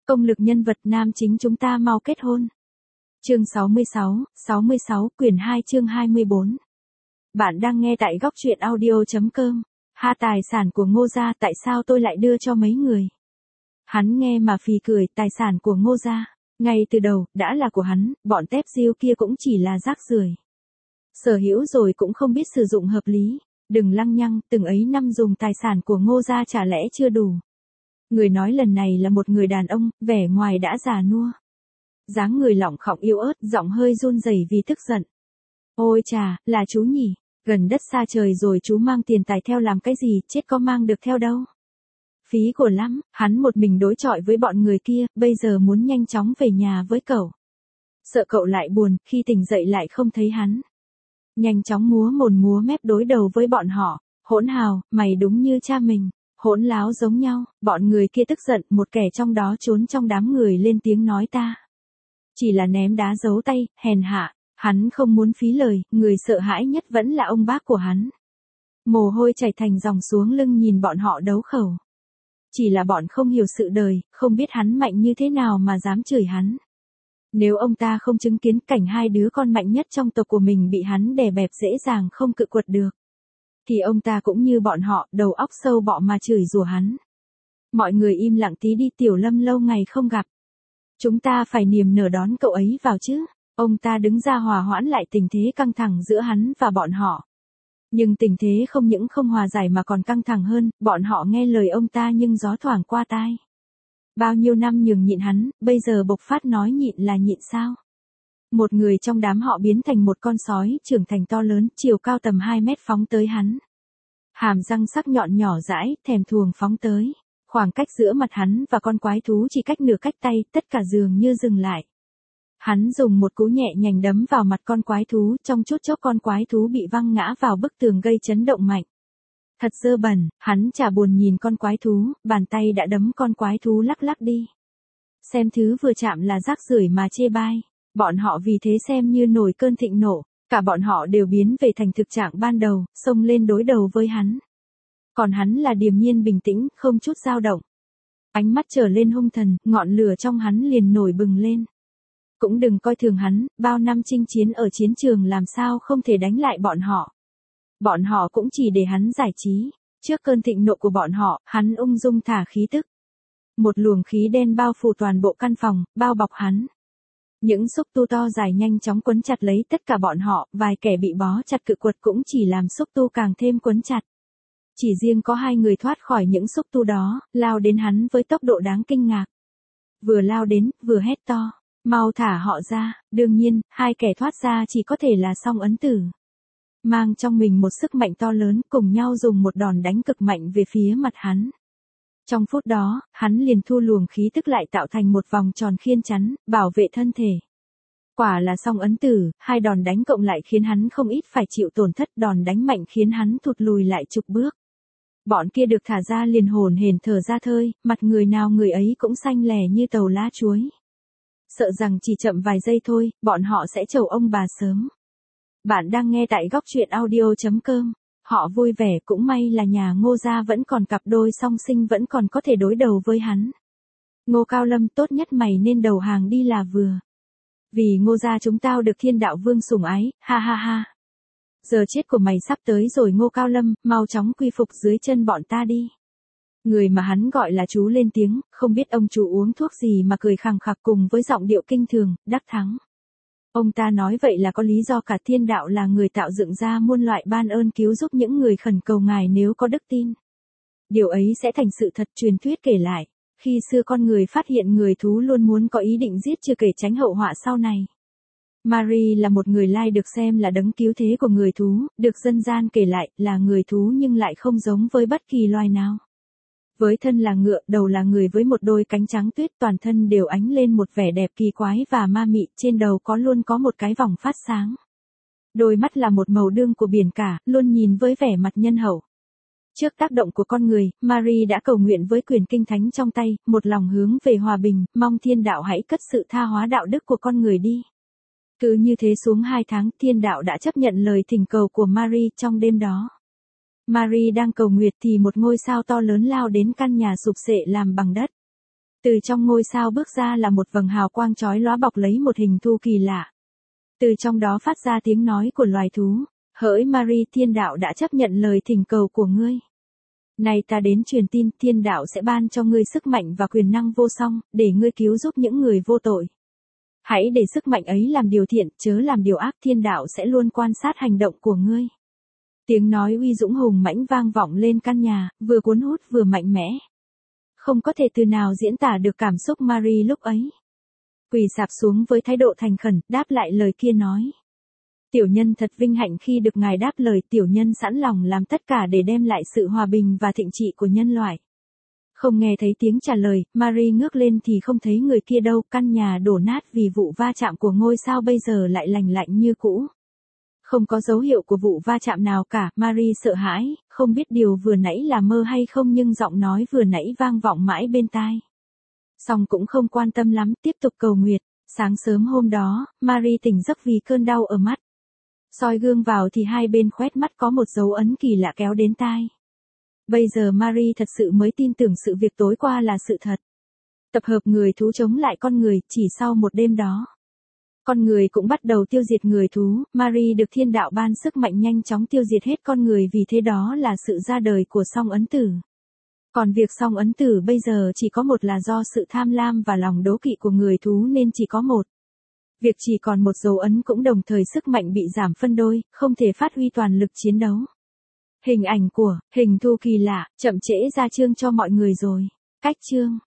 Công lực nhân vật nam chính chúng ta mau kết hôn. Chương 66, quyển 2 chương 24. Bạn đang nghe tại góc truyện audio.com. Ha, tài sản của Ngô gia tại sao tôi lại đưa cho mấy người? Hắn nghe mà phì cười, tài sản của Ngô gia, ngay từ đầu, đã là của hắn, bọn tép diêu kia cũng chỉ là rác rưởi. Sở hữu rồi cũng không biết sử dụng hợp lý, đừng lăng nhăng, từng ấy năm dùng tài sản của Ngô gia chả lẽ chưa đủ. Người nói lần này là một người đàn ông, vẻ ngoài đã già nua. Dáng người lỏng khọng yếu ớt, giọng hơi run rẩy vì tức giận. Ôi chà, là chú nhỉ, gần đất xa trời rồi chú mang tiền tài theo làm cái gì, chết có mang được theo đâu. Phí của lắm, hắn một mình đối chọi với bọn người kia, bây giờ muốn nhanh chóng về nhà với cậu. Sợ cậu lại buồn, khi tỉnh dậy lại không thấy hắn. Nhanh chóng múa mồm múa mép đối đầu với bọn họ, hỗn hào, mày đúng như cha mình. Hỗn láo giống nhau, bọn người kia tức giận, một kẻ trong đó trốn trong đám người lên tiếng nói ta. Chỉ là ném đá giấu tay, hèn hạ, hắn không muốn phí lời, người sợ hãi nhất vẫn là ông bác của hắn. Mồ hôi chảy thành dòng xuống lưng nhìn bọn họ đấu khẩu. Chỉ là bọn không hiểu sự đời, không biết hắn mạnh như thế nào mà dám chửi hắn. Nếu ông ta không chứng kiến cảnh hai đứa con mạnh nhất trong tộc của mình bị hắn đè bẹp dễ dàng không cự quật được, thì ông ta cũng như bọn họ, đầu óc sâu bọ mà chửi rủa hắn. Mọi người im lặng tí đi, Tiểu Lâm lâu ngày không gặp. Chúng ta phải niềm nở đón cậu ấy vào chứ. Ông ta đứng ra hòa hoãn lại tình thế căng thẳng giữa hắn và bọn họ. Nhưng tình thế không những không hòa giải mà còn căng thẳng hơn, bọn họ nghe lời ông ta nhưng gió thoảng qua tai. Bao nhiêu năm nhường nhịn hắn, bây giờ bộc phát nói nhịn là nhịn sao? Một người trong đám họ biến thành một con sói trưởng thành to lớn, chiều cao tầm 2 mét phóng tới hắn. Hàm răng sắc nhọn nhỏ dãi, thèm thuồng phóng tới. Khoảng cách giữa mặt hắn và con quái thú chỉ cách nửa cách tay, tất cả dường như dừng lại. Hắn dùng một cú nhẹ nhàng đấm vào mặt con quái thú, trong chút chốc con quái thú bị văng ngã vào bức tường gây chấn động mạnh. Thật dơ bẩn, hắn chả buồn nhìn con quái thú, bàn tay đã đấm con quái thú lắc lắc đi. Xem thứ vừa chạm là rác rưởi mà chê bai. Bọn họ vì thế xem như nổi cơn thịnh nộ, cả bọn họ đều biến về thành thực trạng ban đầu, xông lên đối đầu với hắn. Còn hắn là điềm nhiên bình tĩnh, không chút dao động. Ánh mắt trở lên hung thần, ngọn lửa trong hắn liền nổi bừng lên. Cũng đừng coi thường hắn, bao năm chinh chiến ở chiến trường làm sao không thể đánh lại bọn họ. Bọn họ cũng chỉ để hắn giải trí. Trước cơn thịnh nộ của bọn họ, hắn ung dung thả khí tức. Một luồng khí đen bao phủ toàn bộ căn phòng, bao bọc hắn. Những xúc tu to dài nhanh chóng quấn chặt lấy tất cả bọn họ, vài kẻ bị bó chặt cự quật cũng chỉ làm xúc tu càng thêm quấn chặt. Chỉ riêng có 2 người thoát khỏi những xúc tu đó, lao đến hắn với tốc độ đáng kinh ngạc. Vừa lao đến, vừa hét to, mau thả họ ra. Đương nhiên, 2 kẻ thoát ra chỉ có thể là Song Ấn Tử. Mang trong mình một sức mạnh to lớn, cùng nhau dùng một đòn đánh cực mạnh về phía mặt hắn. Trong phút đó, hắn liền thu luồng khí tức lại tạo thành một vòng tròn khiên chắn, bảo vệ thân thể. Quả là Song Ấn Tử, 2 đòn đánh cộng lại khiến hắn không ít phải chịu tổn thất, đòn đánh mạnh khiến hắn thụt lùi lại chục bước. Bọn kia được thả ra liền hổn hển thở ra thơi, mặt người nào người ấy cũng xanh lè như tàu lá chuối. Sợ rằng chỉ chậm vài giây thôi, bọn họ sẽ chầu ông bà sớm. Bạn đang nghe tại góc truyện audio.com. Họ vui vẻ, cũng may là nhà Ngô gia vẫn còn cặp đôi song sinh vẫn còn có thể đối đầu với hắn. Ngô Cao Lâm, tốt nhất mày nên đầu hàng đi là vừa. Vì Ngô gia chúng tao được Thiên Đạo Vương sủng ái, ha ha ha. Giờ chết của mày sắp tới rồi Ngô Cao Lâm, mau chóng quy phục dưới chân bọn ta đi. Người mà hắn gọi là chú lên tiếng, không biết ông chú uống thuốc gì mà cười khằng khặc cùng với giọng điệu kinh thường, đắc thắng. Ông ta nói vậy là có lý do cả thiên đạo là người tạo dựng ra muôn loại ban ơn cứu giúp những người khẩn cầu ngài nếu có đức tin. Điều ấy sẽ thành sự thật. Truyền thuyết kể lại, khi xưa con người phát hiện người thú luôn muốn có ý định giết chưa kể tránh hậu họa sau này. Marie là một người lai được xem là đấng cứu thế của người thú, được dân gian kể lại là người thú nhưng lại không giống với bất kỳ loài nào. Với thân là ngựa, đầu là người với một đôi cánh trắng tuyết, toàn thân đều ánh lên một vẻ đẹp kỳ quái và ma mị, trên đầu luôn có một cái vòng phát sáng. Đôi mắt là một màu đương của biển cả, luôn nhìn với vẻ mặt nhân hậu. Trước tác động của con người, Marie đã cầu nguyện với quyền kinh thánh trong tay, một lòng hướng về hòa bình, mong thiên đạo hãy cất sự tha hóa đạo đức của con người đi. Cứ như thế xuống 2 tháng, thiên đạo đã chấp nhận lời thỉnh cầu của Marie. Trong đêm đó, Marie đang cầu nguyện thì một ngôi sao to lớn lao đến căn nhà sụp xệ làm bằng đất. Từ trong ngôi sao bước ra là một vầng hào quang chói lóa bọc lấy một hình thù kỳ lạ. Từ trong đó phát ra tiếng nói của loài thú. Hỡi Marie, thiên đạo đã chấp nhận lời thỉnh cầu của ngươi. Này ta đến truyền tin, thiên đạo sẽ ban cho ngươi sức mạnh và quyền năng vô song, để ngươi cứu giúp những người vô tội. Hãy để sức mạnh ấy làm điều thiện, chớ làm điều ác, thiên đạo sẽ luôn quan sát hành động của ngươi. Tiếng nói uy dũng hùng mãnh vang vọng lên căn nhà, vừa cuốn hút vừa mạnh mẽ. Không có thể từ nào diễn tả được cảm xúc Marie lúc ấy. Quỳ sạp xuống với thái độ thành khẩn, đáp lại lời kia nói. Tiểu nhân thật vinh hạnh khi được ngài đáp lời, tiểu nhân sẵn lòng làm tất cả để đem lại sự hòa bình và thịnh trị của nhân loại. Không nghe thấy tiếng trả lời, Marie ngước lên thì không thấy người kia đâu, căn nhà đổ nát vì vụ va chạm của ngôi sao bây giờ lại lành lạnh như cũ. Không có dấu hiệu của vụ va chạm nào cả, Marie sợ hãi, không biết điều vừa nãy là mơ hay không nhưng giọng nói vừa nãy vang vọng mãi bên tai. Song cũng không quan tâm lắm, tiếp tục cầu nguyện. Sáng sớm hôm đó, Marie tỉnh giấc vì cơn đau ở mắt. Soi gương vào thì hai bên khóét mắt có một dấu ấn kỳ lạ kéo đến tai. Bây giờ Marie thật sự mới tin tưởng sự việc tối qua là sự thật. Tập hợp người thú chống lại con người, chỉ sau một đêm đó. Con người cũng bắt đầu tiêu diệt người thú, Marie được thiên đạo ban sức mạnh nhanh chóng tiêu diệt hết con người, vì thế đó là sự ra đời của song ấn tử. Còn việc song ấn tử bây giờ chỉ có một là do sự tham lam và lòng đố kỵ của người thú nên chỉ có một. Việc chỉ còn một dấu ấn cũng đồng thời sức mạnh bị giảm phân đôi, không thể phát huy toàn lực chiến đấu. Hình ảnh của hình thù kỳ lạ, chậm trễ ra chương cho mọi người rồi. Cách chương